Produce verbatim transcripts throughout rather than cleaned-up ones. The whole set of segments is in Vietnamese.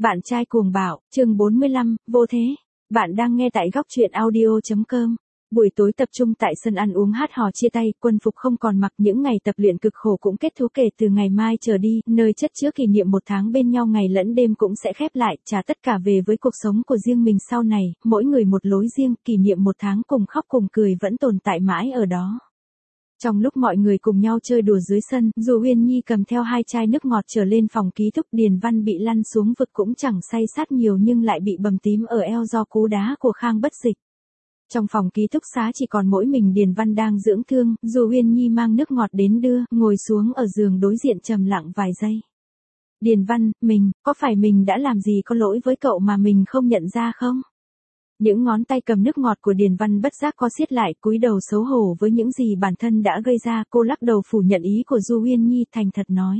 Bạn trai cuồng bạo, chương bốn mươi lăm, vô thế. Bạn đang nghe tại góc truyện audio.com. Buổi tối tập trung tại sân ăn uống hát hò chia tay, quân phục không còn mặc, những ngày tập luyện cực khổ cũng kết thúc kể từ ngày mai trở đi, nơi chất chứa kỷ niệm một tháng bên nhau ngày lẫn đêm cũng sẽ khép lại, trả tất cả về với cuộc sống của riêng mình sau này, mỗi người một lối riêng, kỷ niệm một tháng cùng khóc cùng cười vẫn tồn tại mãi ở đó. Trong lúc mọi người cùng nhau chơi đùa dưới sân, dù Uyên Nhi cầm theo hai chai nước ngọt trở lên phòng ký túc, Điền Văn bị lăn xuống vực cũng chẳng say sát nhiều nhưng lại bị bầm tím ở eo do cú đá của Khang Bất Dịch. Trong phòng ký túc xá chỉ còn mỗi mình Điền Văn đang dưỡng thương, dù Uyên Nhi mang nước ngọt đến đưa, ngồi xuống ở giường đối diện trầm lặng vài giây. Điền Văn, mình, có phải mình đã làm gì có lỗi với cậu mà mình không nhận ra không? Những ngón tay cầm nước ngọt của Điền Văn bất giác co siết lại, cúi đầu xấu hổ với những gì bản thân đã gây ra, cô lắc đầu phủ nhận ý của Du Uyên Nhi, thành thật nói.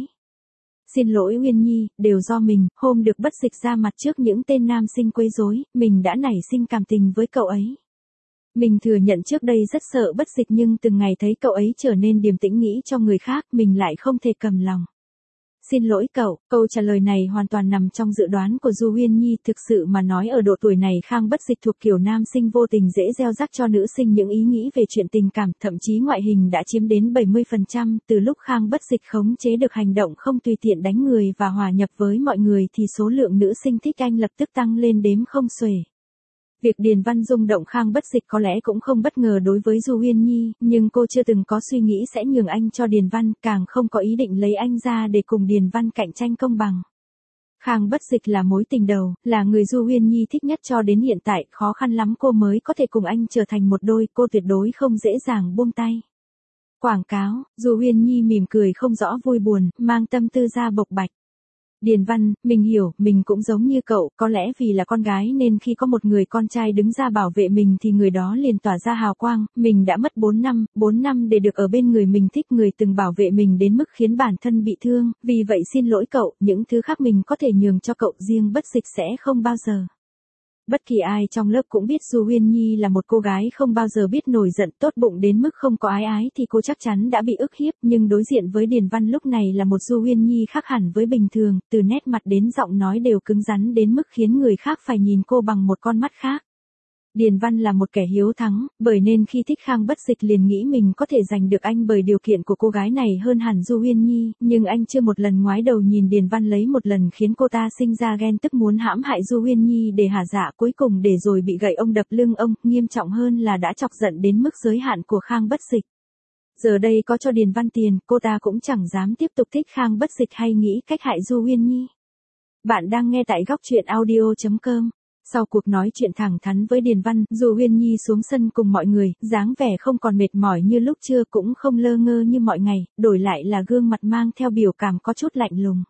Xin lỗi Uyên Nhi, đều do mình, hôm được Bất Dịch ra mặt trước những tên nam sinh quấy rối, mình đã nảy sinh cảm tình với cậu ấy. Mình thừa nhận trước đây rất sợ Bất Dịch nhưng từng ngày thấy cậu ấy trở nên điềm tĩnh nghĩ cho người khác, mình lại không thể cầm lòng. Xin lỗi cậu, câu trả lời này hoàn toàn nằm trong dự đoán của Du Uyên Nhi, thực sự mà nói ở độ tuổi này Khang Bất Dịch thuộc kiểu nam sinh vô tình dễ gieo rắc cho nữ sinh những ý nghĩ về chuyện tình cảm, thậm chí ngoại hình đã chiếm đến bảy mươi phần trăm, từ lúc Khang Bất Dịch khống chế được hành động không tùy tiện đánh người và hòa nhập với mọi người thì số lượng nữ sinh thích anh lập tức tăng lên đếm không xuể. Việc Điền Văn rung động Khang Bất Dịch có lẽ cũng không bất ngờ đối với Du Uyên Nhi, nhưng cô chưa từng có suy nghĩ sẽ nhường anh cho Điền Văn, càng không có ý định lấy anh ra để cùng Điền Văn cạnh tranh công bằng. Khang Bất Dịch là mối tình đầu, là người Du Uyên Nhi thích nhất cho đến hiện tại, khó khăn lắm cô mới có thể cùng anh trở thành một đôi, cô tuyệt đối không dễ dàng buông tay. Quảng cáo, Du Uyên Nhi mỉm cười không rõ vui buồn, mang tâm tư ra bộc bạch. Điền Văn, mình hiểu, mình cũng giống như cậu, có lẽ vì là con gái nên khi có một người con trai đứng ra bảo vệ mình thì người đó liền tỏa ra hào quang, mình đã mất bốn năm, bốn năm để được ở bên người mình thích, người từng bảo vệ mình đến mức khiến bản thân bị thương, vì vậy xin lỗi cậu, những thứ khác mình có thể nhường cho cậu, riêng Bất Dịch sẽ không bao giờ. Bất kỳ ai trong lớp cũng biết Du Uyên Nhi là một cô gái không bao giờ biết nổi giận, tốt bụng đến mức không có ái ái thì cô chắc chắn đã bị ức hiếp, nhưng đối diện với Điền Văn lúc này là một Du Uyên Nhi khác hẳn với bình thường, từ nét mặt đến giọng nói đều cứng rắn đến mức khiến người khác phải nhìn cô bằng một con mắt khác. Điền Văn là một kẻ hiếu thắng, bởi nên khi thích Khang Bất Dịch liền nghĩ mình có thể giành được anh bởi điều kiện của cô gái này hơn hẳn Du Uyên Nhi, nhưng anh chưa một lần ngoái đầu nhìn Điền Văn lấy một lần khiến cô ta sinh ra ghen tức muốn hãm hại Du Uyên Nhi để hả dạ, cuối cùng để rồi bị gậy ông đập lưng ông, nghiêm trọng hơn là đã chọc giận đến mức giới hạn của Khang Bất Dịch. Giờ đây có cho Điền Văn tiền, cô ta cũng chẳng dám tiếp tục thích Khang Bất Dịch hay nghĩ cách hại Du Uyên Nhi. Bạn đang nghe tại góc truyện audio.com. Sau cuộc nói chuyện thẳng thắn với Điền Văn, Du Uyên Nhi xuống sân cùng mọi người, dáng vẻ không còn mệt mỏi như lúc trưa cũng không lơ ngơ như mọi ngày, đổi lại là gương mặt mang theo biểu cảm có chút lạnh lùng.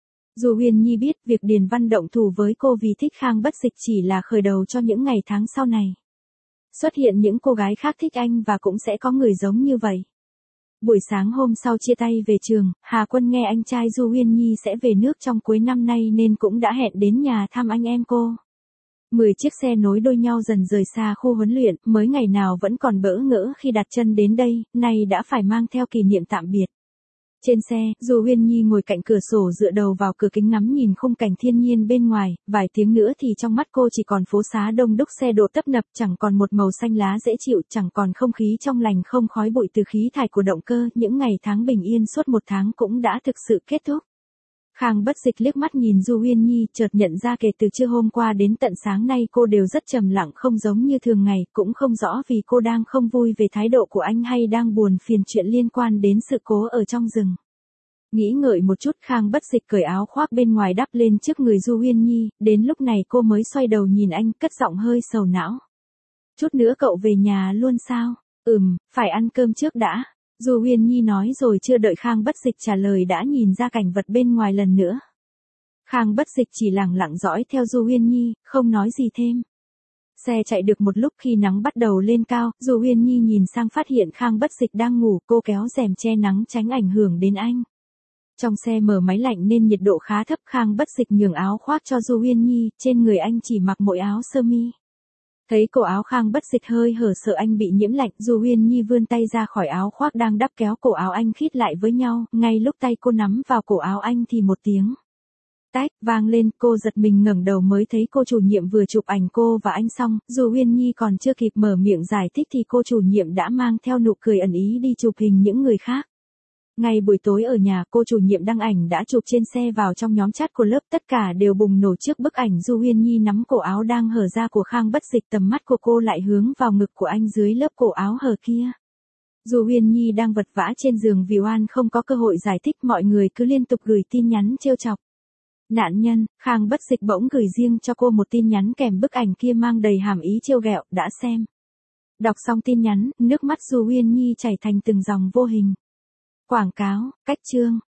Du Uyên Nhi biết việc Điền Văn động thủ với cô vì thích Khang Bất Dịch chỉ là khởi đầu cho những ngày tháng sau này. Xuất hiện những cô gái khác thích anh và cũng sẽ có người giống như vậy. Buổi sáng hôm sau chia tay về trường, Hà Quân nghe anh trai Du Uyên Nhi sẽ về nước trong cuối năm nay nên cũng đã hẹn đến nhà thăm anh em cô. Mười chiếc xe nối đuôi nhau dần rời xa khu huấn luyện, mới ngày nào vẫn còn bỡ ngỡ khi đặt chân đến đây, nay đã phải mang theo kỷ niệm tạm biệt. Trên xe, Du Uyên Nhi ngồi cạnh cửa sổ dựa đầu vào cửa kính ngắm nhìn khung cảnh thiên nhiên bên ngoài, vài tiếng nữa thì trong mắt cô chỉ còn phố xá đông đúc xe độ tấp nập, chẳng còn một màu xanh lá dễ chịu, chẳng còn không khí trong lành không khói bụi từ khí thải của động cơ, những ngày tháng bình yên suốt một tháng cũng đã thực sự kết thúc. Khang Bất Dịch liếc mắt nhìn Du Uyên Nhi, chợt nhận ra kể từ trưa hôm qua đến tận sáng nay cô đều rất trầm lặng không giống như thường ngày, cũng không rõ vì cô đang không vui về thái độ của anh hay đang buồn phiền chuyện liên quan đến sự cố ở trong rừng. Nghĩ ngợi một chút Khang Bất Dịch cởi áo khoác bên ngoài đắp lên trước người Du Uyên Nhi, đến lúc này cô mới xoay đầu nhìn anh, cất giọng hơi sầu não. Chút nữa cậu về nhà luôn sao? Ừm, phải ăn cơm trước đã. Du Uyên Nhi nói rồi chưa đợi Khang Bất Dịch trả lời đã nhìn ra cảnh vật bên ngoài lần nữa. Khang Bất Dịch chỉ lẳng lặng dõi theo Du Uyên Nhi, không nói gì thêm. Xe chạy được một lúc khi nắng bắt đầu lên cao, Du Uyên Nhi nhìn sang phát hiện Khang Bất Dịch đang ngủ, cô kéo rèm che nắng tránh ảnh hưởng đến anh. Trong xe mở máy lạnh nên nhiệt độ khá thấp, Khang Bất Dịch nhường áo khoác cho Du Uyên Nhi, trên người anh chỉ mặc mỗi áo sơ mi. Thấy cổ áo Khang Bất Dịch hơi hở sợ anh bị nhiễm lạnh, Du Uyên Nhi vươn tay ra khỏi áo khoác đang đắp kéo cổ áo anh khít lại với nhau, ngay lúc tay cô nắm vào cổ áo anh thì một tiếng tách, vang lên, cô giật mình ngẩng đầu mới thấy cô chủ nhiệm vừa chụp ảnh cô và anh xong, dù Uyên Nhi còn chưa kịp mở miệng giải thích thì cô chủ nhiệm đã mang theo nụ cười ẩn ý đi chụp hình những người khác. Ngay buổi tối ở nhà, cô chủ nhiệm đăng ảnh đã chụp trên xe vào trong nhóm chat của lớp, tất cả đều bùng nổ trước bức ảnh Du Uyên Nhi nắm cổ áo đang hở ra của Khang Bất Dịch, tầm mắt của cô lại hướng vào ngực của anh dưới lớp cổ áo hở kia. Du Uyên Nhi đang vật vã trên giường vì oan không có cơ hội giải thích, mọi người cứ liên tục gửi tin nhắn trêu chọc. Nạn nhân, Khang Bất Dịch bỗng gửi riêng cho cô một tin nhắn kèm bức ảnh kia mang đầy hàm ý trêu ghẹo, đã xem. Đọc xong tin nhắn, nước mắt Du Uyên Nhi chảy thành từng dòng vô hình. Quảng cáo, cách chương.